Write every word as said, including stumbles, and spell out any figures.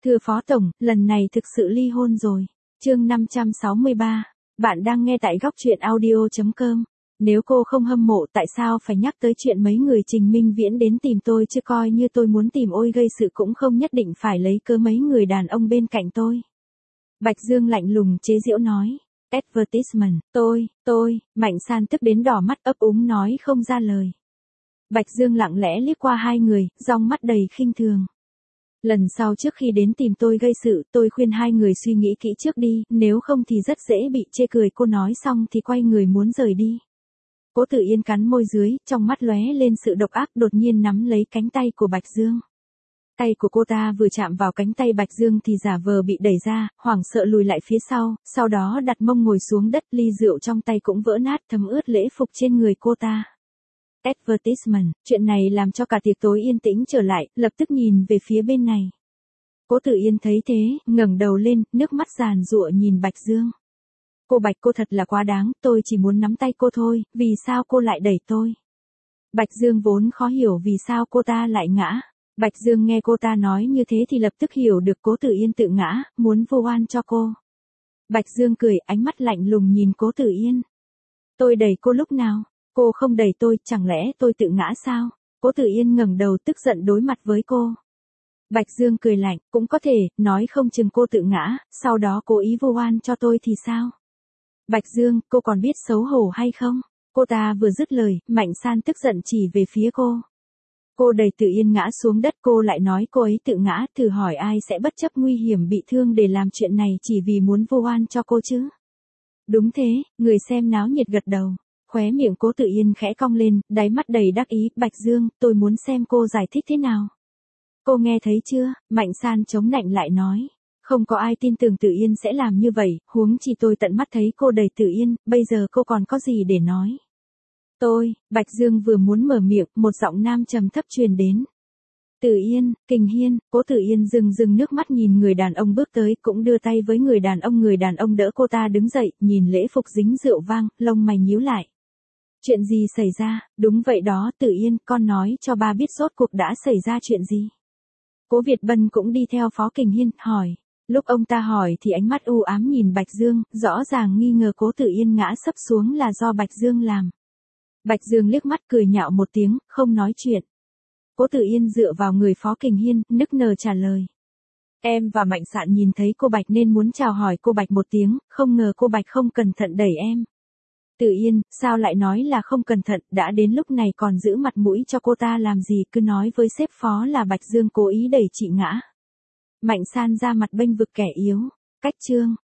Thưa Phó Tổng, lần này thực sự ly hôn rồi. Chương năm trăm sáu mươi ba. Bạn đang nghe tại góc truyện audio chấm com. Nếu cô không hâm mộ tại sao phải nhắc tới chuyện mấy người Trình Minh Viễn đến tìm tôi chứ coi như tôi muốn tìm ôi gây sự cũng không nhất định phải lấy cớ mấy người đàn ông bên cạnh tôi. Bạch Dương lạnh lùng chế giễu nói. Advertisement, tôi, tôi, Mạnh San tức đến đỏ mắt ấp úng nói không ra lời. Bạch Dương lặng lẽ liếc qua hai người, dòng mắt đầy khinh thường. Lần sau trước khi đến tìm tôi gây sự, tôi khuyên hai người suy nghĩ kỹ trước đi, nếu không thì rất dễ bị chê cười. Cô nói xong thì quay người muốn rời đi. Cố Tử Yên cắn môi dưới, trong mắt lóe lên sự độc ác, đột nhiên nắm lấy cánh tay của Bạch Dương. Tay của cô ta vừa chạm vào cánh tay Bạch Dương thì giả vờ bị đẩy ra, hoảng sợ lùi lại phía sau, sau đó đặt mông ngồi xuống đất, ly rượu trong tay cũng vỡ nát, thấm ướt lễ phục trên người cô ta. Advertisement, chuyện này làm cho cả tiệc tối yên tĩnh trở lại, lập tức nhìn về phía bên này. Cố Tử Yên thấy thế, ngẩng đầu lên, nước mắt giàn giụa nhìn Bạch Dương. Cô Bạch, cô thật là quá đáng, tôi chỉ muốn nắm tay cô thôi, vì sao cô lại đẩy tôi? Bạch Dương vốn khó hiểu vì sao cô ta lại ngã. Bạch Dương nghe cô ta nói như thế thì lập tức hiểu được Cố Tử Yên tự ngã, muốn vu oan cho cô. Bạch Dương cười, ánh mắt lạnh lùng nhìn Cố Tử Yên. Tôi đẩy cô lúc nào? Cô không đẩy tôi, chẳng lẽ tôi tự ngã sao? Cố Tử Yên ngẩng đầu tức giận đối mặt với cô. Bạch Dương cười lạnh, cũng có thể, nói không chừng cô tự ngã, sau đó cố ý vu oan cho tôi thì sao? Bạch Dương, cô còn biết xấu hổ hay không? Cô ta vừa dứt lời, Mạnh San tức giận chỉ về phía cô. Cô đẩy Tử Yên ngã xuống đất, cô lại nói cô ấy tự ngã, thử hỏi ai sẽ bất chấp nguy hiểm bị thương để làm chuyện này chỉ vì muốn vu oan cho cô chứ? Đúng thế, người xem náo nhiệt gật đầu. Khóe miệng Cố Tử Yên khẽ cong lên, đáy mắt đầy đắc ý. Bạch Dương, tôi muốn xem cô giải thích thế nào. Cô nghe thấy chưa? Mạnh San chống nạnh lại nói. Không có ai tin tưởng Tử Yên sẽ làm như vậy, huống chi tôi tận mắt thấy cô đẩy Tử Yên, bây giờ cô còn có gì để nói. Tôi, Bạch Dương vừa muốn mở miệng, một giọng nam trầm thấp truyền đến. Tử Yên, Kình Hiên. Cố Tử Yên dừng dừng nước mắt nhìn người đàn ông bước tới, cũng đưa tay với người đàn ông. Người đàn ông đỡ cô ta đứng dậy, nhìn lễ phục dính rượu vang, lông mày nhíu lại. Chuyện gì xảy ra? Đúng vậy đó, Tử Yên, con nói cho ba biết rốt cuộc đã xảy ra chuyện gì. Cố Việt Bân cũng đi theo Phó Kình Hiên, hỏi. Lúc ông ta hỏi thì ánh mắt u ám nhìn Bạch Dương, rõ ràng nghi ngờ Cố Tử Yên ngã sấp xuống là do Bạch Dương làm. Bạch Dương liếc mắt cười nhạo một tiếng, không nói chuyện. Cố Tử Yên dựa vào người Phó Kình Hiên, nức nở trả lời. Em và Mạnh Sạn nhìn thấy cô Bạch nên muốn chào hỏi cô Bạch một tiếng, không ngờ cô Bạch không cẩn thận đẩy em. Tử Yên, sao lại nói là không cẩn thận, đã đến lúc này còn giữ mặt mũi cho cô ta làm gì, cứ nói với sếp Phó là Bạch Dương cố ý đẩy chị ngã. Mạnh San ra mặt bênh vực kẻ yếu. Cách chương.